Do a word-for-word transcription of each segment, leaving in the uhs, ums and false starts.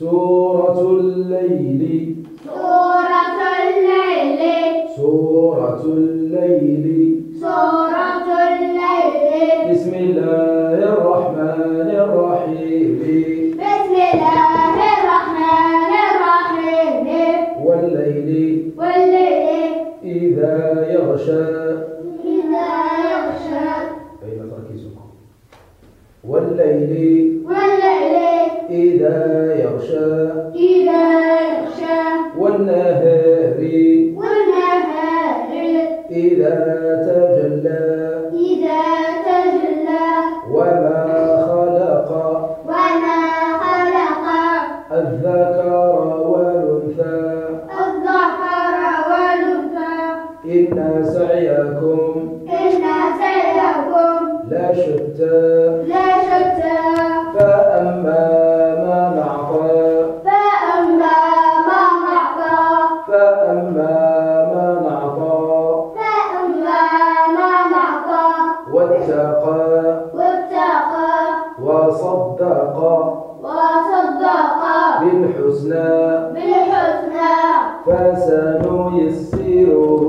سورة الليل سورة الليل سورة الليل سورة الليل بسم الله الرحمن الرحيم بسم الله الرحمن الرحيم والليل والليل إذا يغشى إذا يغشى أين تركيزكم؟ والليل والليل إذا يغشى إذا يغشى والنهار والنهار إذا تجلى إذا تجلى وما خلق وما خلق الذكر والأنثى الذكر والأنثى إن سعيكم إن سعيكم لشتى لا شتى فأما من أعطى فأما من أعطى فأما من أعطى فأما من أعطى واتقى واتقى وصدق وصدق بالحسنى بالحسنى فسنيسره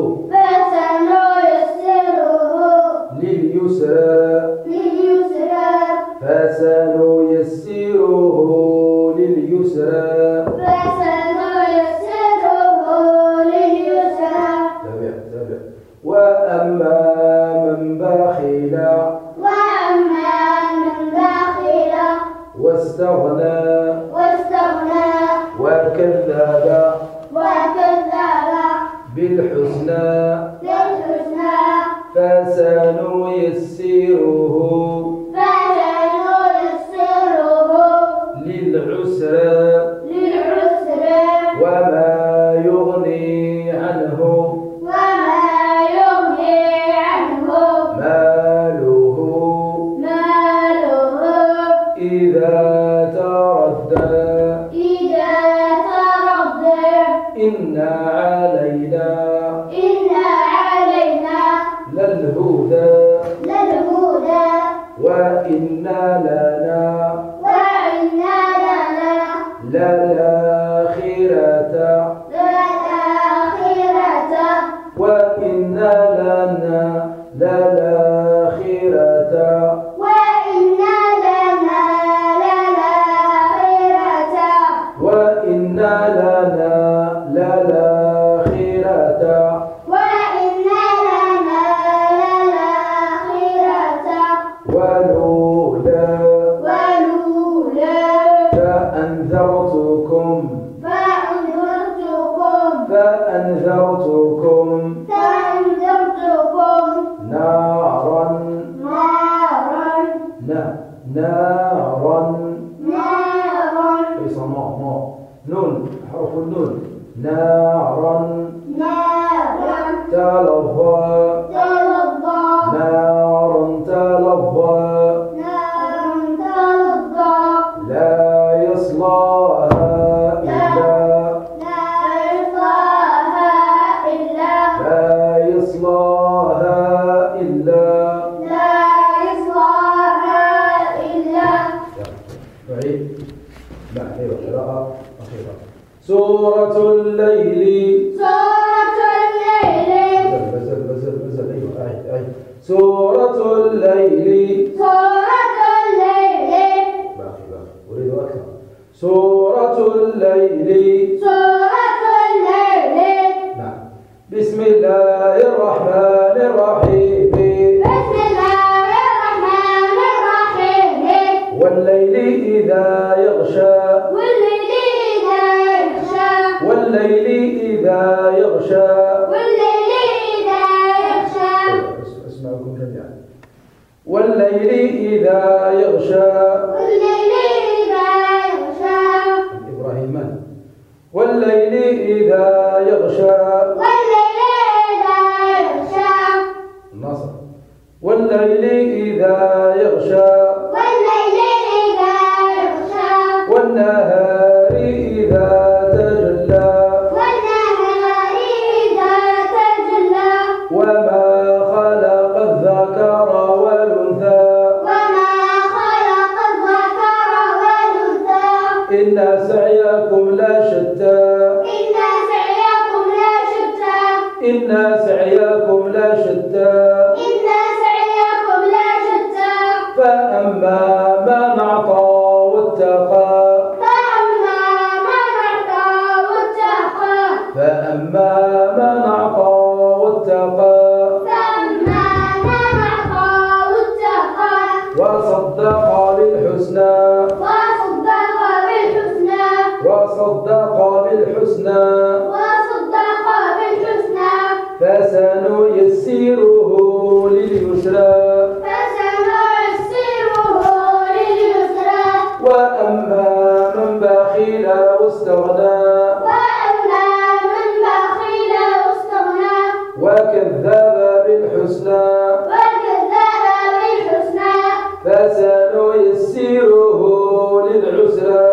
فسنيسره لليسرى لليسرى فسنيسره لليسرى فسنيسره لليسرى تابع تابع وأما من بخل وأما من بخل واستغنى واستغنى وكذب وكذب بالحسنى بالحسنى فسنيسره فسنيسره للعسرى للعسرى وما يغني عنه وما يغني عنه ماله ماله إذا تردى إذا تردى إن علينا إن علينا للهدى للهدى وإن لنا وإن لنا للآخرة للآخرة وإن لنا للآخرة وإن لنا للآخرة وإن لنا للآخرة وإن لنا للآخرة ولولا ولولا فأنذرتكم فأنذرتكم فأنذرتكم فأنذرتكم نارا نارا نا- نارا نارا ليس ما ما نون حرف النون نارا نارا تلظى تلظى نارا تلظى نارا تلظى لا يصلاها إلا لا يصلاها إلا لا يصلاها إلا لا يصلاها إلا بعيد لا أيوة قراءة أخيرة سورة الليل سورة الليل بزل بزل بزل أيوة أعيد أعيد سورة الليل سورة الليل باقي باقي أريد أكثر سورة الليل سورة الليل نعم بسم الله الرحمن الرحيم بسم الله الرحمن الرحيم والليل إذا يغشى والليل إذا يغشى والليل إذا يغشى والليل إذا يغشى اسمعكم جميعا والليل إذا يغشى والليل إذا يغشى إبراهيم من؟ والليل إذا يغشى والليل إذا يغشى النصر والليل إذا يغشى والليل إذا يغشى والنهار إذا تجلى والنهار إذا تجلى وما خلق الذكر والأنثى وما خلق الذكر والأنثى إن سعيكم لشتى إن سعيكم لشتى إن سعيكم لشتى إن سعيكم لشتى فأما من أعطى واتقى فأما من أعطى واتقى فأما من أعطى واتقى فأما من أعطى واتقى وصدق بالحسنى وصدق بالحسنى وصدق بالحسنى وصدق بالحسنى فسنيسره لليسرى فسنيسره لليسرى وأما من بخل واستغنى وأما من بخل واستغنى وكذب بالحسنى وكذب بالحسنى فسنيسره للعسرى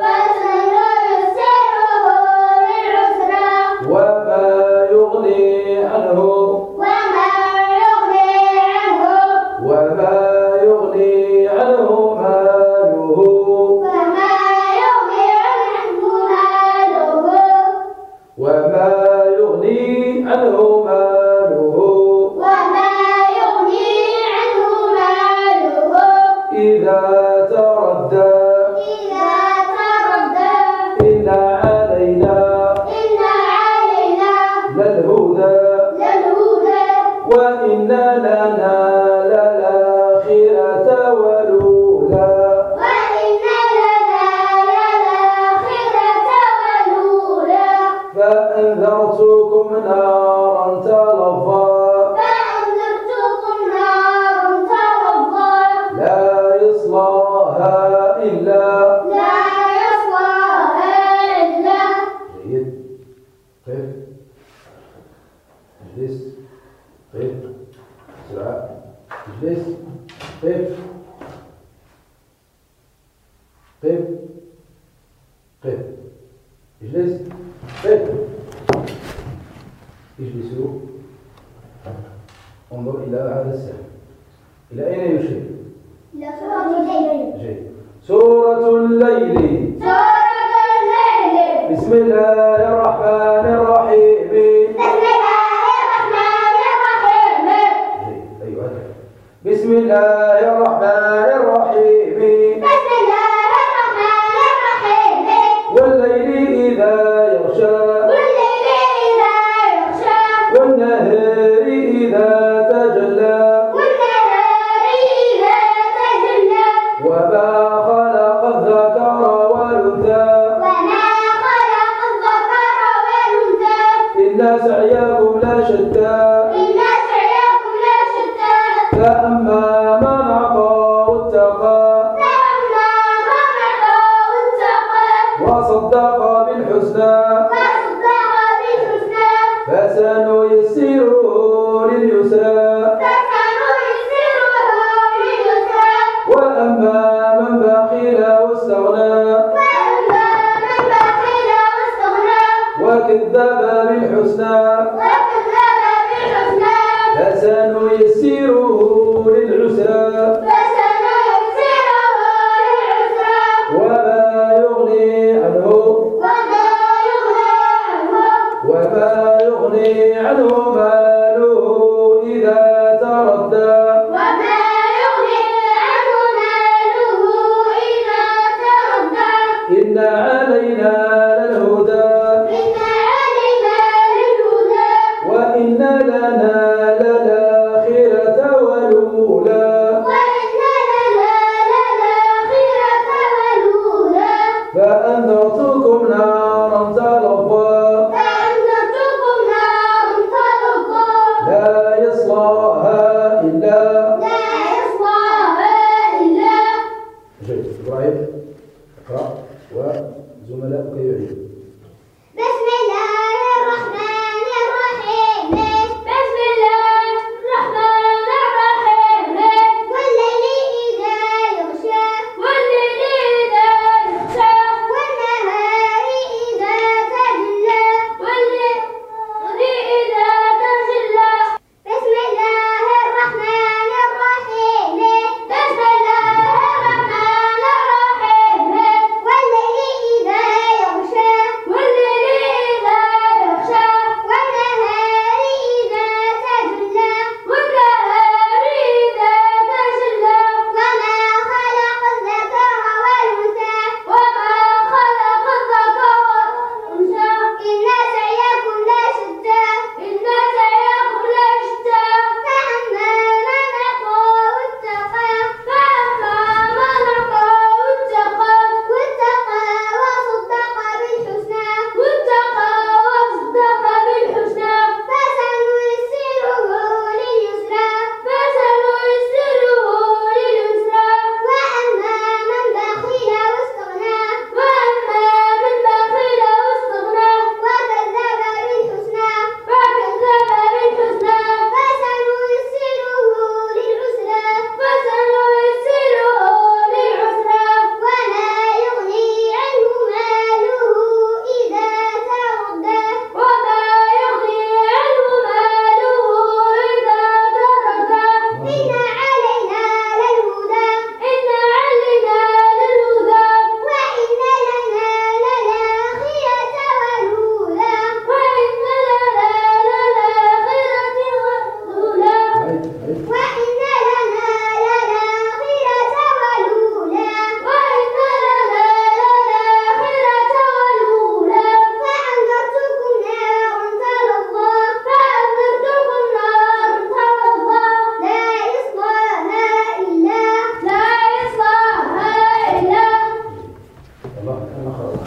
فسنيسره للعسرى وما يغني عنه وما يغني عنه وما يغني عنه ماله وما يغني عنه ماله وما يغني عنه ماله وما يغني عنه ماله إذا تردى إذا تردى إن علينا إن علينا للهدى للهدى وإن لنا للآخرة والأولى وإن لنا للآخرة والأولى فأنذرتكم نارا تلظى فأنذرتكم نارا تلظى لا يصلاها إلا لا يصلاها إلا جيد قف اجلس قف بسرعة اجلس قف قف قف اجلس قف اجلسوا انظر إلى هذا السهم إلى أين يشير؟ لسورة الليل جيد سورة الليل سورة الليل بسم الله الرحمن الرحيم بسم الله الرحمن الرحيم جيد أيوة هكذا بسم الله الرحمن الرحيم بسم الله الرحمن الرحيم والليل إذا يغشى والليل إذا يغشى والنهار إذا تجلى والنهار إذا تجلى وما خلق الذكر والأنثى وما خلق الذكر والأنثى إن سعيكم لشتى إن سعيكم لشتى فأما من أعطى واتقى فأما من أعطى واتقى وصدق بالحسنى وصدق بالحسنى فسنيسره لليسرى فسنيسره لليسرى وأما من بخل واستغنى وأما من بخل واستغنى وكذب بالحسنى وكذب بالحسنى فسنيسره للعسرى فسنيسره للعسرى وما يغني عنه وما يغني عنه وما يغني عنه ماله إذا تردى وما يغني عنه ماله إذا تردى إن علينا للهدى إن علينا للهدى وإن لنا للآخرة والأولى وإن لنا للآخرة والأولى فأنذرتكم نارا تلظى فأنذرتكم نارا تلظى لا يصلاها إلا لا يصلاها إلا جيد إبراهيم اقرأ وزملائك يعيدون بسم الله الرحمن الرحيم بسم الله الرحمن الرحيم والليل إذا يغشى والليل إذا يغشى والنهار إذا تجلى والليل إذا تجلى بسم الله الرحمن الرحيم بسم الله الرحمن الرحيم والليل إذا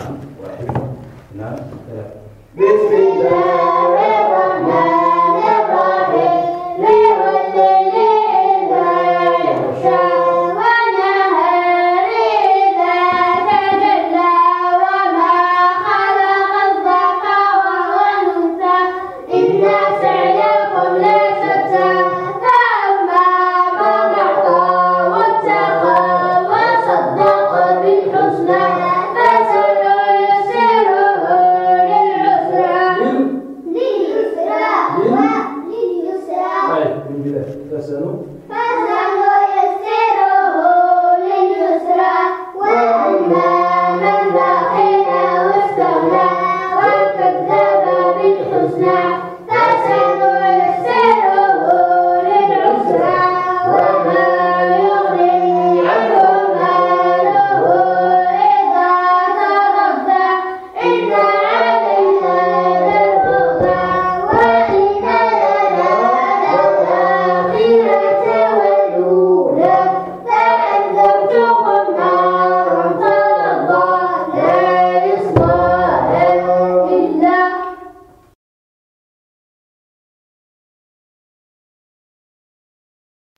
نعم واحد اثنان ثلاثة. بسم الله